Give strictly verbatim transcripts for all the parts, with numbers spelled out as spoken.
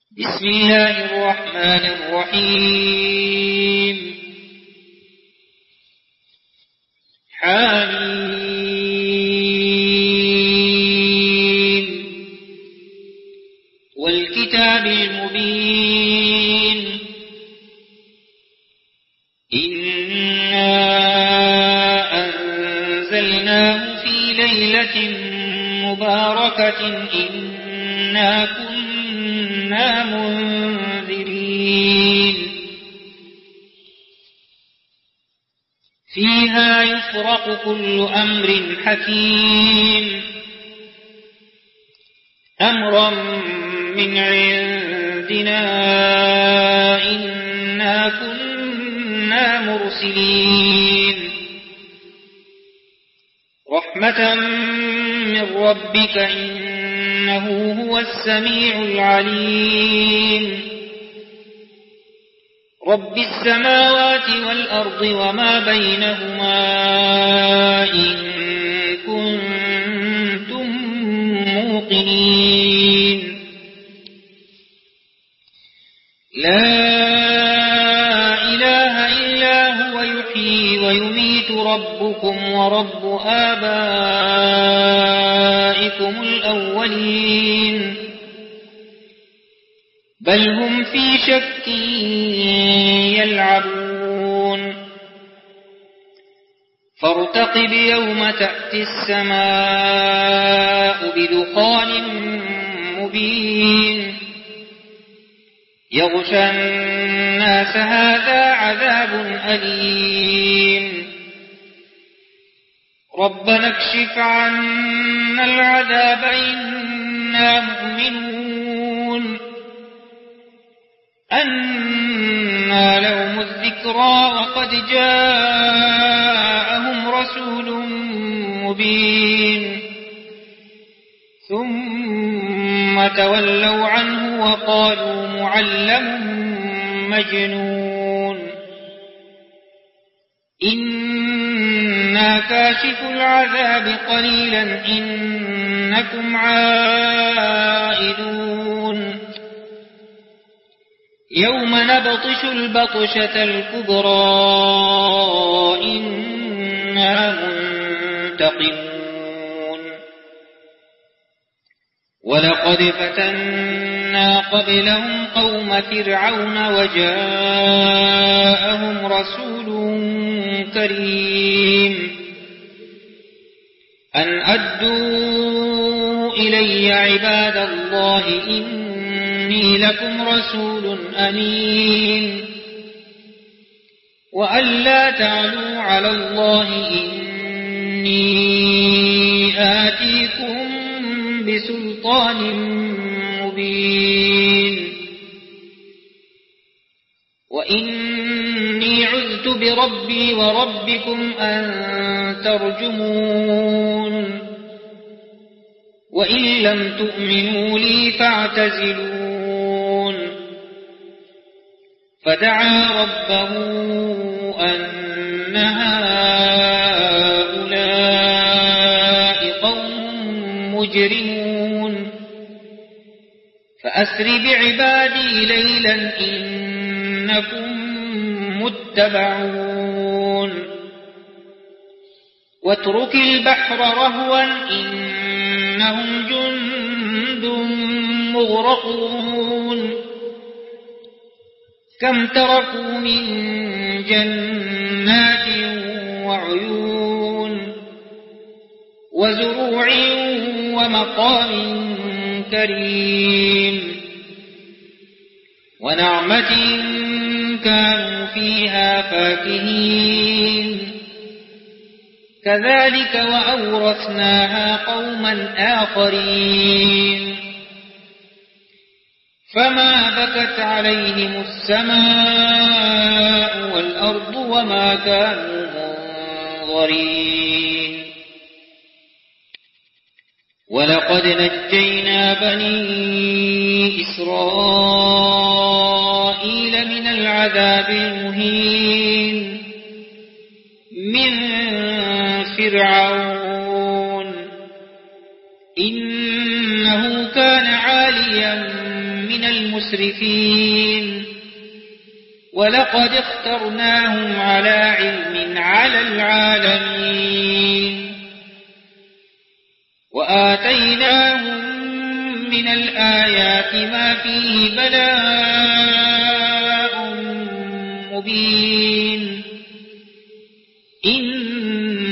بسم الله الرحمن الرحيم حميم والكتاب المبين إنا أنزلناه في ليلة مباركة إنا كنا منذرين فيها يفرق كل أمر حكيم أمرا من عندنا إنا كنا مرسلين رحمة من ربك إنه هو السميع العليم رب السماوات والأرض وما بينهما إن كنتم موقنين لا إله إلا هو يحيي ويميت ربكم ورب آبائكم الأولين بل هم في شك يلعبون فارتقب يوم تأتي السماء بدخان مبين يغشى الناس هذا عذاب أليم ربنا اكشف عنا العذاب إنا مؤمنون أنى لهم الذكرى وقد جاءهم رسول مبين ثم تولوا عنه وقالوا معلم مجنون إنا كاشف العذاب قليلا إنكم عائدون يوم نبطش البطشة الكبرى إنا منتقمون ولقد فتنا قبلهم قوم فرعون وجاءهم رسول كريم أن أدوا إلي عباد الله إني لكم رسول أمين وأن لا تعلوا على الله إني آتيكم بسلطان مبين وإني عذت بربي وربكم أن ترجمون وإن لم تؤمنوا لي فاعتزلون فدعا ربه أن هؤلاء قوم مجرمون فأسر بعبادي ليلا إنكم متبعون واترك البحر رهوا إنهم جند مغرقون كم تركوا من جنات وعيون وزروع ومقام كريم ونعمة كانوا فيها فاكهين كذلك وأورثناها قوما آخرين فما بكت عليهم السماء والأرض وما كانوا منظرين ولقد نجينا بني إسرائيل من العذاب المهين من فرعون إنه كان عاليا من من المسرفين ولقد اخترناهم على علم على العالمين وآتيناهم من الآيات ما فيه بلاء مبين إن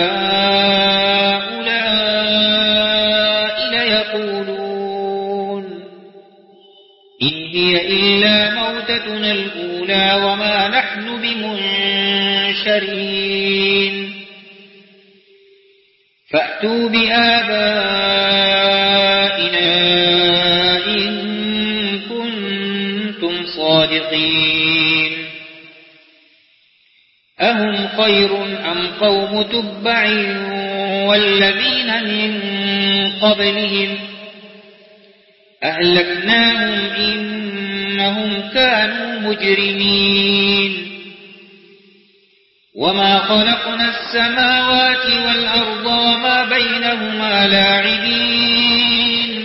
هؤلاء ليقولون إن هي إلا موتتنا الأولى وما نحن بمنشرين فأتوا بآبائنا إن كنتم صادقين أهم خير أم قوم تبع والذين من قبلهم أهلكناهم إنهم كانوا مجرمين وما خلقنا السماوات والأرض وما بينهما لاعبين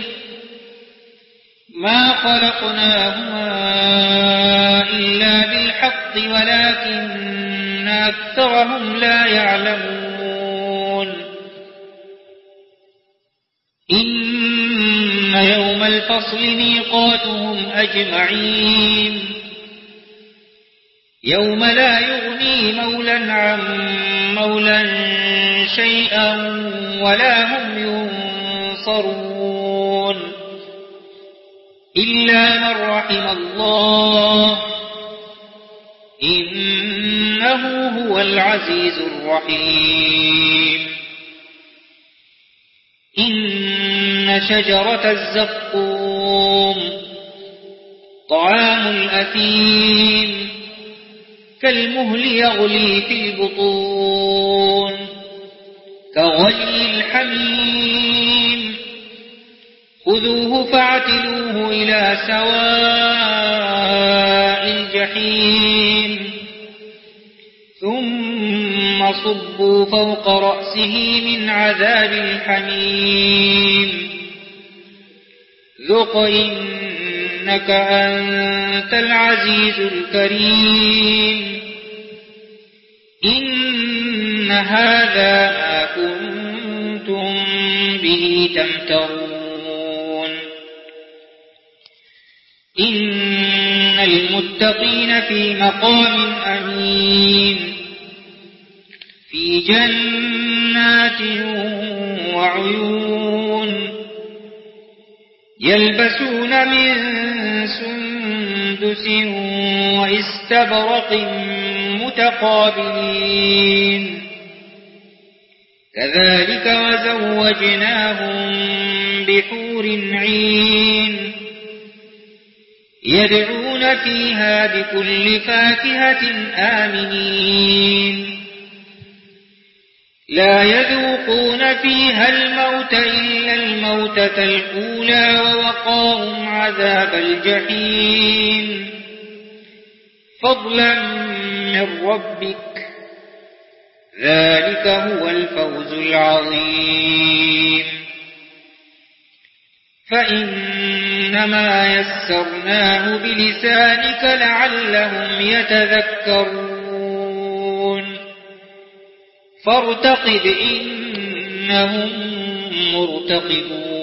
ما خلقناهما إلا بالحق ولكن أكثرهم لا يعلمون إن يوم الفصل ميقاتهم أجمعين يوم لا يغني مولى عن مولى شيئا ولا هم ينصرون إلا من رحم الله إنه هو العزيز الرحيم إن شجرة الزقوم طعام الأثيم كالمهل يغلي في البطون كغلي الحميم خذوه فاعتلوه إلى سواء الجحيم ثم صبوا فوق رأسه من عذاب الحميم ذق إنك أنت العزيز الكريم إن هذا ما كنتم به تمترون إن المتقين في مقام أمين في جنات وعيون يلبسون من سندس وإستبرق متقابلين كذلك وزوجناهم بحور عين يدعون فيها بكل فاكهة آمنين لا يذوقون فيها الموت إلا الموتة الأولى ووقاهم عذاب الجحيم فضلا من ربك ذلك هو الفوز العظيم فإنما يسرناه بلسانك لعلهم يتذكرون فارتقب إنهم مرتقبون